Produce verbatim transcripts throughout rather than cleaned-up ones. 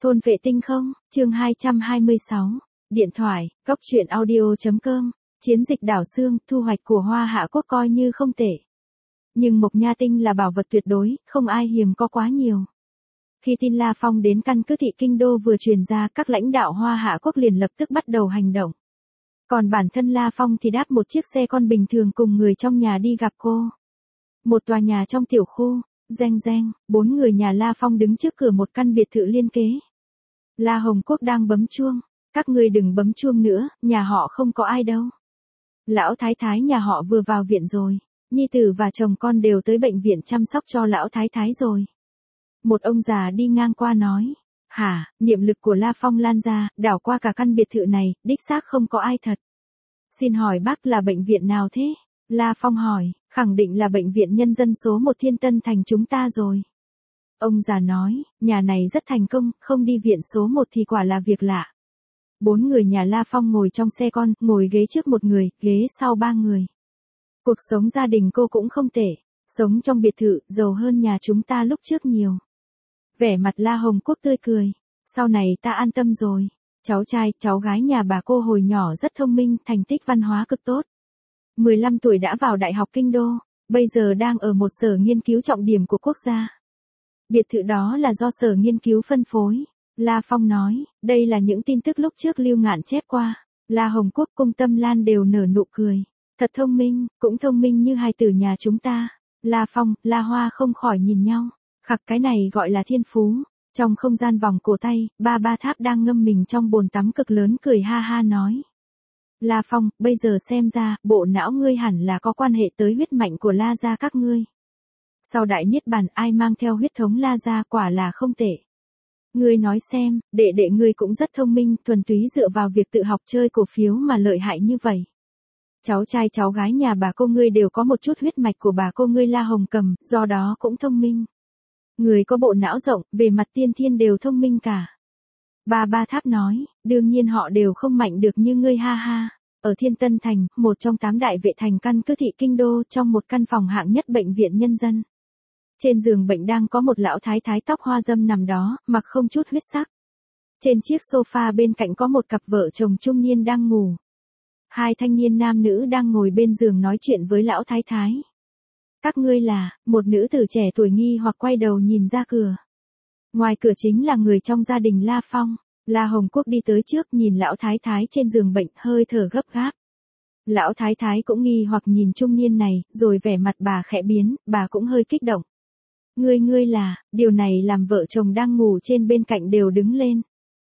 Thôn vệ tinh không, chương hai trăm hai mươi sáu, điện thoại, góc truyện audio.com, chiến dịch đảo xương, thu hoạch của Hoa Hạ Quốc coi như không tệ. Nhưng Mộc Nha Tinh là bảo vật tuyệt đối, không ai hiếm có quá nhiều. Khi tin La Phong đến căn cứ thị kinh đô vừa truyền ra, các lãnh đạo Hoa Hạ Quốc liền lập tức bắt đầu hành động. Còn bản thân La Phong thì đáp một chiếc xe con bình thường cùng người trong nhà đi gặp cô. Một tòa nhà trong tiểu khu, reng reng, bốn người nhà La Phong đứng trước cửa một căn biệt thự liên kế. La Hồng Quốc đang bấm chuông, các ngươi đừng bấm chuông nữa, nhà họ không có ai đâu. Lão thái thái nhà họ vừa vào viện rồi, nhi tử và chồng con đều tới bệnh viện chăm sóc cho lão thái thái rồi. Một ông già đi ngang qua nói, hả, niệm lực của La Phong lan ra, đảo qua cả căn biệt thự này, đích xác không có ai thật. Xin hỏi bác là bệnh viện nào thế? La Phong hỏi, khẳng định là bệnh viện nhân dân số một Thiên Tân Thành chúng ta rồi. Ông già nói, nhà này rất thành công, không đi viện số một thì quả là việc lạ. Bốn người nhà La Phong ngồi trong xe con, ngồi ghế trước một người, ghế sau ba người. Cuộc sống gia đình cô cũng không tệ, sống trong biệt thự, giàu hơn nhà chúng ta lúc trước nhiều. Vẻ mặt La Hồng Quốc tươi cười, sau này ta an tâm rồi. Cháu trai, cháu gái nhà bà cô hồi nhỏ rất thông minh, thành tích văn hóa cực tốt. mười lăm tuổi đã vào Đại học Kinh Đô, bây giờ đang ở một sở nghiên cứu trọng điểm của quốc gia. Biệt thự đó là do sở nghiên cứu phân phối. La Phong nói, đây là những tin tức lúc trước Lưu Ngạn chép qua. La Hồng Quốc cùng Tâm Lan đều nở nụ cười. Thật thông minh, cũng thông minh như hai tử nhà chúng ta. La Phong, La Hoa không khỏi nhìn nhau. Khắc, cái này gọi là thiên phú. Trong không gian vòng cổ tay, ba ba tháp đang ngâm mình trong bồn tắm cực lớn cười ha ha nói. La Phong, bây giờ xem ra, bộ não ngươi hẳn là có quan hệ tới huyết mạch của La gia các ngươi. Sau đại niết bàn ai mang theo huyết thống La gia quả là không tệ. Ngươi nói xem, đệ đệ ngươi cũng rất thông minh, thuần túy dựa vào việc tự học chơi cổ phiếu mà lợi hại như vậy. Cháu trai cháu gái nhà bà cô ngươi đều có một chút huyết mạch của bà cô ngươi La Hồng Cầm, do đó cũng thông minh. Người có bộ não rộng, về mặt tiên thiên đều thông minh cả. Ba ba tháp nói, đương nhiên họ đều không mạnh được như ngươi ha ha. Ở Thiên Tân Thành, một trong tám đại vệ thành căn cứ thị kinh đô, trong một căn phòng hạng nhất bệnh viện nhân dân. Trên giường bệnh đang có một lão thái thái tóc hoa dâm nằm đó, mặc không chút huyết sắc. Trên chiếc sofa bên cạnh có một cặp vợ chồng trung niên đang ngủ. Hai thanh niên nam nữ đang ngồi bên giường nói chuyện với lão thái thái. Các ngươi là, một nữ tử trẻ tuổi nghi hoặc quay đầu nhìn ra cửa. Ngoài cửa chính là người trong gia đình La Phong. La Hồng Quốc đi tới trước nhìn lão thái thái trên giường bệnh hơi thở gấp gáp. Lão thái thái cũng nghi hoặc nhìn trung niên này, rồi vẻ mặt bà khẽ biến, bà cũng hơi kích động. Ngươi ngươi là, điều này làm vợ chồng đang ngủ trên bên cạnh đều đứng lên.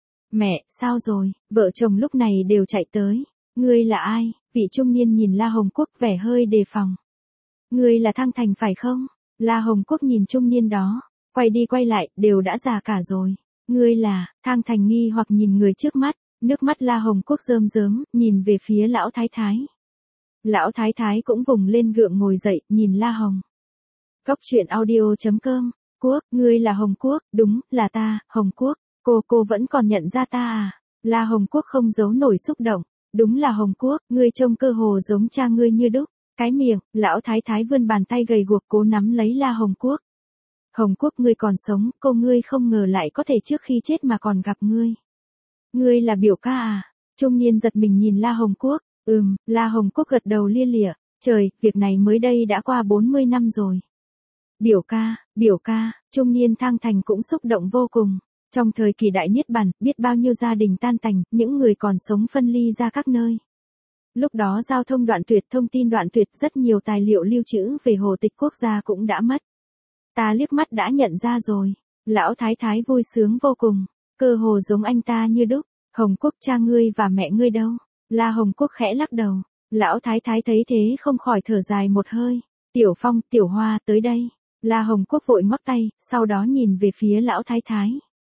Mẹ, sao rồi, vợ chồng lúc này đều chạy tới. Ngươi là ai? Vị trung niên nhìn La Hồng Quốc vẻ hơi đề phòng. Ngươi là Thăng Thành phải không? La Hồng Quốc nhìn trung niên đó, quay đi quay lại, đều đã già cả rồi. Ngươi là, Thăng Thành nghi hoặc nhìn người trước mắt, nước mắt La Hồng Quốc rơm rớm, nhìn về phía lão thái thái. Lão thái thái cũng vùng lên gượng ngồi dậy, nhìn La Hồng. Góc truyện audio.com, Quốc, ngươi là Hồng Quốc, đúng, là ta, Hồng Quốc, cô cô vẫn còn nhận ra ta à? La Hồng Quốc không giấu nổi xúc động, đúng là Hồng Quốc, ngươi trông cơ hồ giống cha ngươi như đúc. Cái miệng, lão thái thái vươn bàn tay gầy guộc cố nắm lấy La Hồng Quốc. Hồng Quốc ngươi còn sống, cô ngươi không ngờ lại có thể trước khi chết mà còn gặp ngươi. Ngươi là biểu ca à? Trung niên giật mình nhìn La Hồng Quốc, ừm, La Hồng Quốc gật đầu lia lịa, trời, việc này mới đây đã qua bốn mươi năm rồi. Biểu ca, biểu ca, trung niên Thăng Thành cũng xúc động vô cùng. Trong thời kỳ đại niết bàn, biết bao nhiêu gia đình tan tành, những người còn sống phân ly ra các nơi. Lúc đó giao thông đoạn tuyệt, thông tin đoạn tuyệt, rất nhiều tài liệu lưu trữ về hồ tịch quốc gia cũng đã mất. Ta liếc mắt đã nhận ra rồi. Lão thái thái vui sướng vô cùng. Cơ hồ giống anh ta như đúc. Hồng Quốc cha ngươi và mẹ ngươi đâu? La Hồng Quốc khẽ lắc đầu. Lão thái thái thấy thế không khỏi thở dài một hơi. Tiểu Phong, Tiểu Hoa, tới đây. La Hồng Quốc vội ngoắc tay, sau đó nhìn về phía lão thái thái.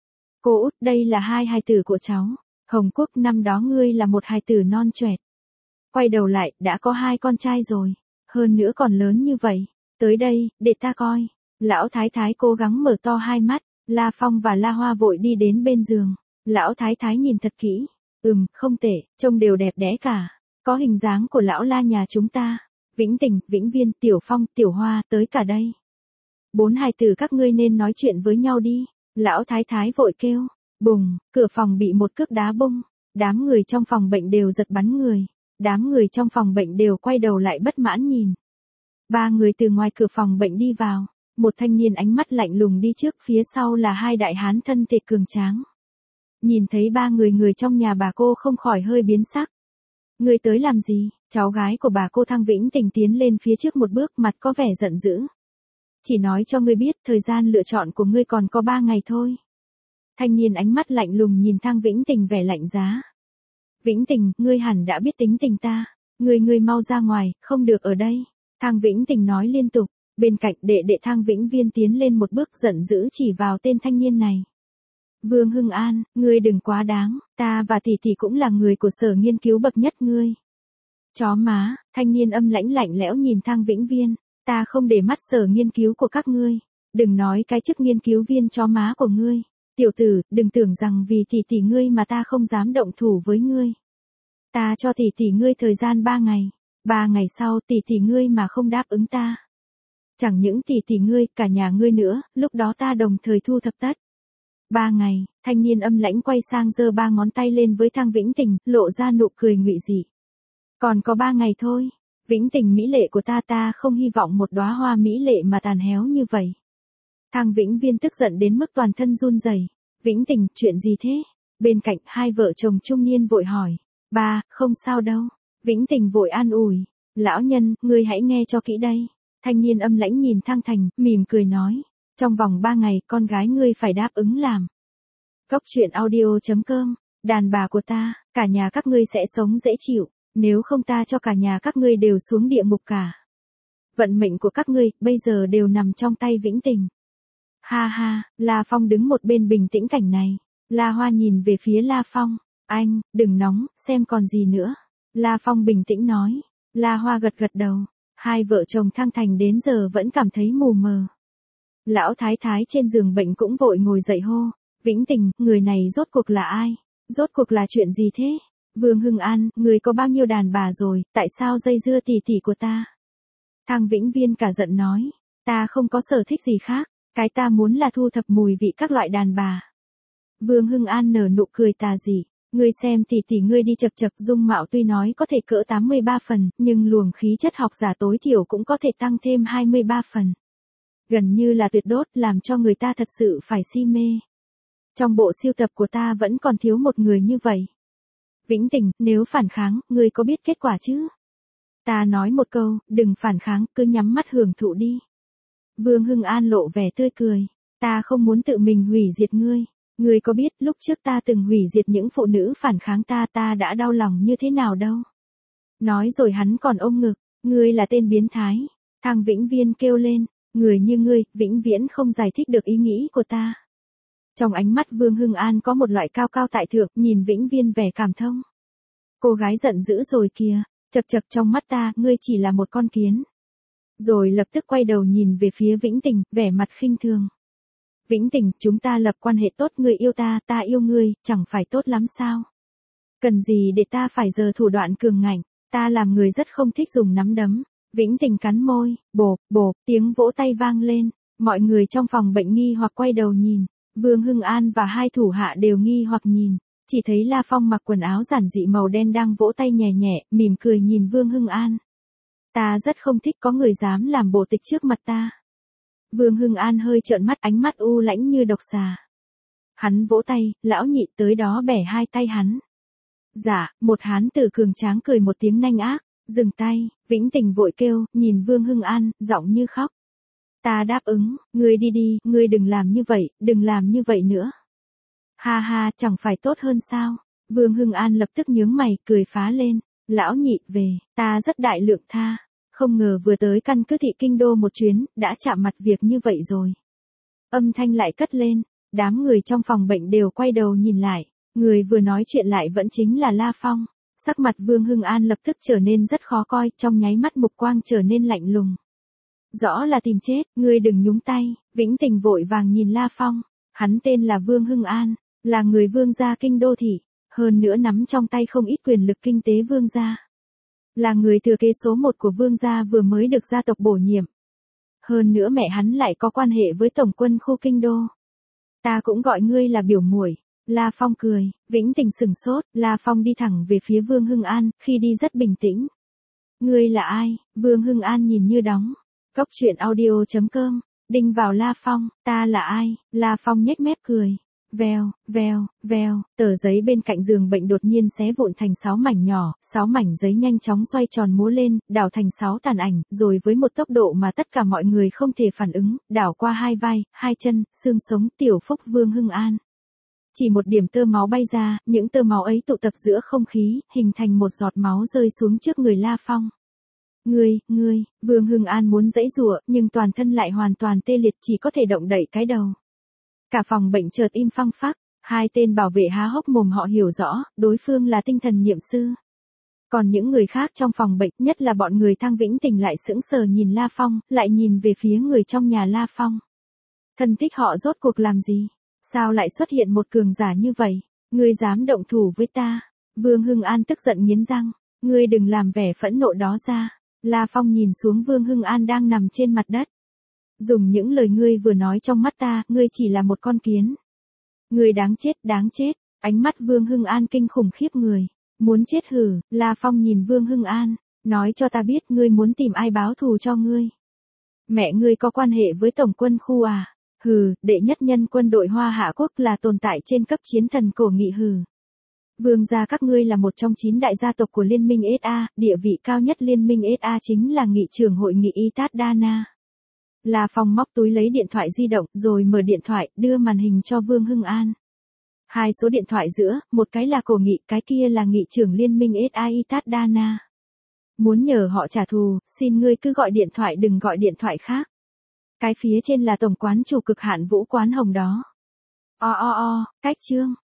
Cô út, đây là hai hài tử của cháu. Hồng Quốc, năm đó ngươi là một hài tử non choẹt. Quay đầu lại, đã có hai con trai rồi. Hơn nữa còn lớn như vậy. Tới đây, để ta coi. Lão thái thái cố gắng mở to hai mắt. La Phong và La Hoa vội đi đến bên giường. Lão thái thái nhìn thật kỹ. Ừm, không tệ, trông đều đẹp đẽ cả. Có hình dáng của lão La nhà chúng ta. Vĩnh Tình, Vĩnh Viên, Tiểu Phong, Tiểu Hoa, tới cả đây. Bốn hài tử các ngươi nên nói chuyện với nhau đi. Lão thái thái vội kêu. Bùng, cửa phòng bị một cước đá bung, đám người trong phòng bệnh đều giật bắn người, đám người trong phòng bệnh đều quay đầu lại bất mãn nhìn. Ba người từ ngoài cửa phòng bệnh đi vào, một thanh niên ánh mắt lạnh lùng đi trước, phía sau là hai đại hán thân thể cường tráng. Nhìn thấy ba người người trong nhà bà cô không khỏi hơi biến sắc. Ngươi tới làm gì? Cháu gái của bà cô Thang Vĩnh Tình tiến lên phía trước một bước, mặt có vẻ giận dữ. Chỉ nói cho ngươi biết, thời gian lựa chọn của ngươi còn có ba ngày thôi. Thanh niên ánh mắt lạnh lùng nhìn Thang Vĩnh Tình vẻ lạnh giá. Vĩnh Tình, ngươi hẳn đã biết tính tình ta. Ngươi ngươi mau ra ngoài, không được ở đây. Thang Vĩnh Tình nói liên tục. Bên cạnh đệ đệ Thang Vĩnh Viên tiến lên một bước giận dữ chỉ vào tên thanh niên này. Vương Hưng An, ngươi đừng quá đáng, ta và tỷ tỷ cũng là người của sở nghiên cứu bậc nhất ngươi. Chó má, thanh niên âm lãnh lạnh lẽo nhìn Thang Vĩnh Viên, ta không để mắt sở nghiên cứu của các ngươi, đừng nói cái chức nghiên cứu viên chó má của ngươi. Tiểu tử, đừng tưởng rằng vì tỷ tỷ ngươi mà ta không dám động thủ với ngươi. Ta cho tỷ tỷ ngươi thời gian ba ngày, ba ngày sau tỷ tỷ ngươi mà không đáp ứng ta. Chẳng những tỷ tỷ ngươi, cả nhà ngươi nữa, lúc đó ta đồng thời thu thập tất. Ba ngày, thanh niên âm lãnh quay sang giơ ba ngón tay lên với Thang Vĩnh Tình, lộ ra nụ cười ngụy dị. Còn có ba ngày thôi, Vĩnh Tình mỹ lệ của ta ta không hy vọng một đóa hoa mỹ lệ mà tàn héo như vậy. Thang Vĩnh Viên tức giận đến mức toàn thân run rẩy. Vĩnh Tình, chuyện gì thế? Bên cạnh hai vợ chồng trung niên vội hỏi. Ba, không sao đâu. Vĩnh Tình vội an ủi. Lão nhân, ngươi hãy nghe cho kỹ đây. Thanh niên âm lãnh nhìn Thang Thành, mỉm cười nói. Trong vòng ba ngày, con gái ngươi phải đáp ứng làm. Góc truyện audio chấm com, đàn bà của ta, cả nhà các ngươi sẽ sống dễ chịu, nếu không ta cho cả nhà các ngươi đều xuống địa ngục cả. Vận mệnh của các ngươi, bây giờ đều nằm trong tay Vĩnh Tình. Ha ha, La Phong đứng một bên bình tĩnh cảnh này. La Hoa nhìn về phía La Phong. Anh, đừng nóng, xem còn gì nữa. La Phong bình tĩnh nói. La Hoa gật gật đầu. Hai vợ chồng Thang Thành đến giờ vẫn cảm thấy mù mờ. Lão thái thái trên giường bệnh cũng vội ngồi dậy hô. Vĩnh Tình, người này rốt cuộc là ai? Rốt cuộc là chuyện gì thế? Vương Hưng An, người có bao nhiêu đàn bà rồi, tại sao dây dưa tỉ tỉ của ta? Thang Vĩnh Viên cả giận nói. Ta không có sở thích gì khác, cái ta muốn là thu thập mùi vị các loại đàn bà. Vương Hưng An nở nụ cười tà dị. Ngươi xem tỉ tỉ ngươi đi chập chập, dung mạo tuy nói có thể cỡ tám mươi ba phần, nhưng luồng khí chất học giả tối thiểu cũng có thể tăng thêm hai mươi ba phần. Gần như là tuyệt đốt, làm cho người ta thật sự phải si mê. Trong bộ siêu tập của ta vẫn còn thiếu một người như vậy. Vĩnh Tình, nếu phản kháng, ngươi có biết kết quả chứ? Ta nói một câu, đừng phản kháng, cứ nhắm mắt hưởng thụ đi. Vương Hưng An lộ vẻ tươi cười. Ta không muốn tự mình hủy diệt ngươi. Ngươi có biết lúc trước ta từng hủy diệt những phụ nữ phản kháng ta ta đã đau lòng như thế nào đâu. Nói rồi hắn còn ôm ngực. Ngươi là tên biến thái. Thang Vĩnh Viên kêu lên. Người như ngươi, vĩnh viễn không giải thích được ý nghĩ của ta. Trong ánh mắt Vương Hưng An có một loại cao cao tại thượng, nhìn Vĩnh Viên vẻ cảm thông. Cô gái giận dữ rồi kìa, chật chật trong mắt ta, ngươi chỉ là một con kiến. Rồi lập tức quay đầu nhìn về phía Vĩnh Tình, vẻ mặt khinh thường. Vĩnh Tình, chúng ta lập quan hệ tốt, ngươi yêu ta, ta yêu ngươi, chẳng phải tốt lắm sao? Cần gì để ta phải giơ thủ đoạn cường ngạnh, ta làm người rất không thích dùng nắm đấm. Vĩnh Tình cắn môi, bộp, bộp, tiếng vỗ tay vang lên, mọi người trong phòng bệnh nghi hoặc quay đầu nhìn, Vương Hưng An và hai thủ hạ đều nghi hoặc nhìn, chỉ thấy La Phong mặc quần áo giản dị màu đen đang vỗ tay nhẹ nhẹ, mỉm cười nhìn Vương Hưng An. Ta rất không thích có người dám làm bộ tịch trước mặt ta. Vương Hưng An hơi trợn mắt, ánh mắt u lãnh như độc xà. Hắn vỗ tay, lão nhị tới đó bẻ hai tay hắn. Dạ, một hán tử cường tráng cười một tiếng nanh ác. Dừng tay, Vĩnh Tình vội kêu, nhìn Vương Hưng An, giọng như khóc. Ta đáp ứng, ngươi đi đi, ngươi đừng làm như vậy, đừng làm như vậy nữa. Ha ha, chẳng phải tốt hơn sao? Vương Hưng An lập tức nhướng mày, cười phá lên. Lão nhị, về, ta rất đại lượng tha. Không ngờ vừa tới căn cứ thị kinh đô một chuyến, đã chạm mặt việc như vậy rồi. Âm thanh lại cất lên, đám người trong phòng bệnh đều quay đầu nhìn lại. Người vừa nói chuyện lại vẫn chính là La Phong. Sắc mặt Vương Hưng An lập tức trở nên rất khó coi, trong nháy mắt mục quang trở nên lạnh lùng. Rõ là tìm chết, ngươi đừng nhúng tay. Vĩnh Tình vội vàng nhìn La Phong. Hắn tên là Vương Hưng An, là người vương gia kinh đô thị, hơn nữa nắm trong tay không ít quyền lực kinh tế vương gia. Là người thừa kế số một của vương gia vừa mới được gia tộc bổ nhiệm. Hơn nữa mẹ hắn lại có quan hệ với tổng quân khu kinh đô. Ta cũng gọi ngươi là biểu muội. La Phong cười, Vĩnh Tình sừng sốt, La Phong đi thẳng về phía Vương Hưng An, khi đi rất bình tĩnh. Ngươi là ai? Vương Hưng An nhìn như đóng. Cốc truyện audio chấm com, đinh vào La Phong, ta là ai? La Phong nhếch mép cười. Vèo, vèo, vèo, tờ giấy bên cạnh giường bệnh đột nhiên xé vụn thành sáu mảnh nhỏ, sáu mảnh giấy nhanh chóng xoay tròn múa lên, đảo thành sáu tàn ảnh, rồi với một tốc độ mà tất cả mọi người không thể phản ứng, đảo qua hai vai, hai chân, xương sống Tiểu Phúc Vương Hưng An. Chỉ một điểm tơ máu bay ra, những tơ máu ấy tụ tập giữa không khí, hình thành một giọt máu rơi xuống trước người La Phong. Ngươi, ngươi, Vương Hưng An muốn giãy giụa, nhưng toàn thân lại hoàn toàn tê liệt, chỉ có thể động đậy cái đầu. Cả phòng bệnh chợt im phăng phắc, hai tên bảo vệ há hốc mồm, họ hiểu rõ, đối phương là tinh thần nhiệm sư. Còn những người khác trong phòng bệnh, nhất là bọn người Thang Vĩnh Tình lại sững sờ nhìn La Phong, lại nhìn về phía người trong nhà La Phong. Thân thích họ rốt cuộc làm gì? Sao lại xuất hiện một cường giả như vậy? Ngươi dám động thủ với ta? Vương Hưng An tức giận nghiến răng. Ngươi đừng làm vẻ phẫn nộ đó ra. La Phong nhìn xuống Vương Hưng An đang nằm trên mặt đất. Dùng những lời ngươi vừa nói trong mắt ta, ngươi chỉ là một con kiến. Ngươi đáng chết, đáng chết. Ánh mắt Vương Hưng An kinh khủng khiếp người. Muốn chết hử? La Phong nhìn Vương Hưng An. Nói cho ta biết ngươi muốn tìm ai báo thù cho ngươi. Mẹ ngươi có quan hệ với tổng quân khu à? Hừ, đệ nhất nhân quân đội Hoa Hạ Quốc là tồn tại trên cấp chiến thần cổ nghị hừ. Vương gia các ngươi là một trong chín đại gia tộc của Liên minh ét a, địa vị cao nhất Liên minh ét a chính là nghị trưởng hội nghị I T A D Dana. La Phong móc túi lấy điện thoại di động, rồi mở điện thoại, đưa màn hình cho Vương Hưng An. Hai số điện thoại giữa, một cái là cổ nghị, cái kia là nghị trưởng Liên minh ét a I T A D Dana. Muốn nhờ họ trả thù, xin ngươi cứ gọi điện thoại, đừng gọi điện thoại khác. Cái phía trên là tổng quán chủ Cực Hạn Vũ Quán Hồng đó. O o o, cách chương.